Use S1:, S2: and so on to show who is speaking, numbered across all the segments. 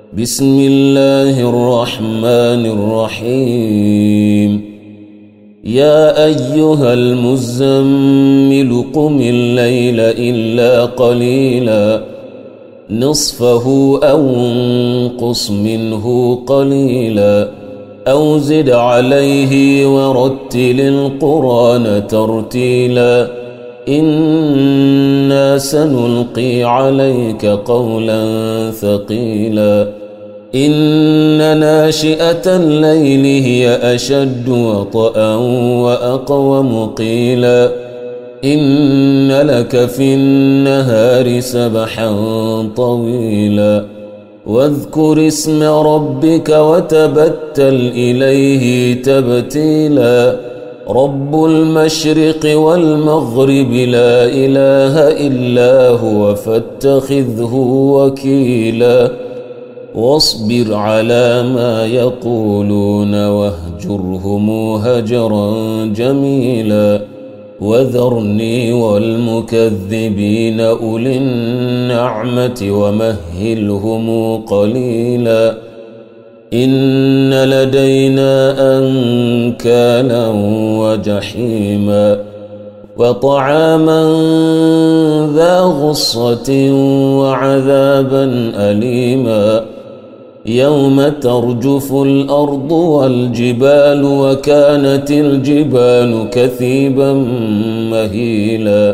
S1: بسم الله الرحمن الرحيم يا أيها المزمل قم الليل إلا قليلا نصفه أو انقص منه قليلا أو زد عليه ورتل القرآن ترتيلا إنا سنلقي عليك قولا ثقيلا إن ناشئة الليل هي أشد وطئا وأقوم قيلا إن لك في النهار سبحا طويلا واذكر اسم ربك وتبتل إليه تبتيلا رب المشرق والمغرب لا إله إلا هو فاتخذه وكيلا واصبر على ما يقولون واهجرهم هجرا جميلا وذرني والمكذبين أولي النعمة ومهلهم قليلا إن لدينا أنكالا وجحيما وطعاما ذا غصة وعذابا أليما يوم ترجف الأرض والجبال وكانت الجبال كثيبا مهيلا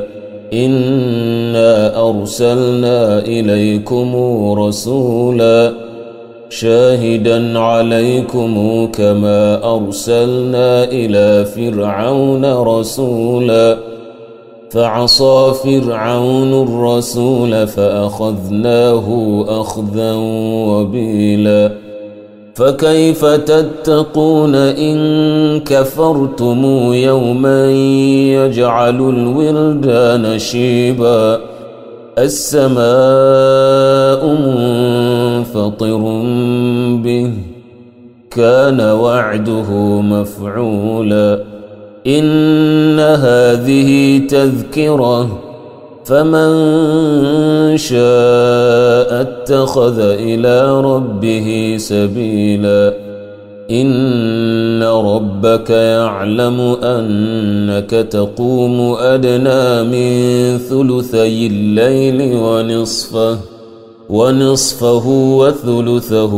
S1: إنا أرسلنا إليكم رسولا شاهدا عليكم كما أرسلنا إلى فرعون رسولا فعصى فرعون الرسول فأخذناه أخذا وبيلا فكيف تتقون إن كفرتم يوما يجعل الولدان شيبا السماء منفطر به كان وعده مفعولا إن هذه تذكرة فمن شاء اتخذ إلى ربه سبيلا إن ربك يعلم أنك تقوم أدنى من ثلثي الليل ونصفه وثلثه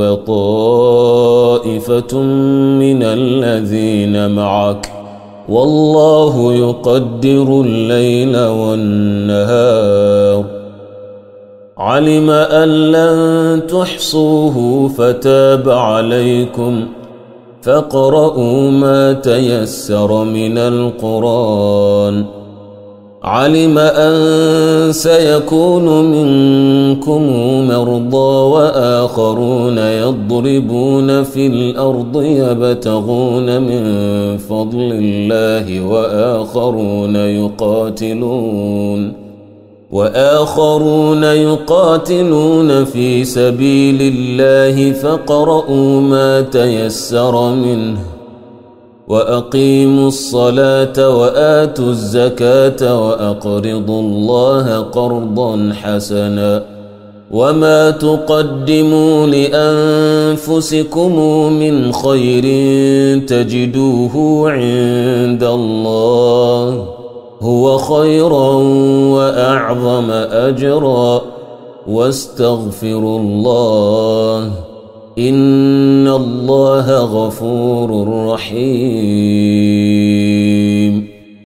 S1: وطائفة من الذين معك والله يقدر الليل والنهار علم أن لن تحصوه فتاب عليكم فاقرؤوا ما تيسر من القرآن علم أن سيكون منكم مرضى وآخرون يضربون في الأرض يبتغون من فضل الله وآخرون يقاتلون في سبيل الله فاقرؤوا ما تيسر منه وأقيموا الصلاة وآتوا الزكاة وأقرضوا الله قرضا حسنا وما تقدموا لأنفسكم من خير تجدوه عند الله هو خيرا وأعظم أجرا واستغفروا الله إن الله غفور رحيم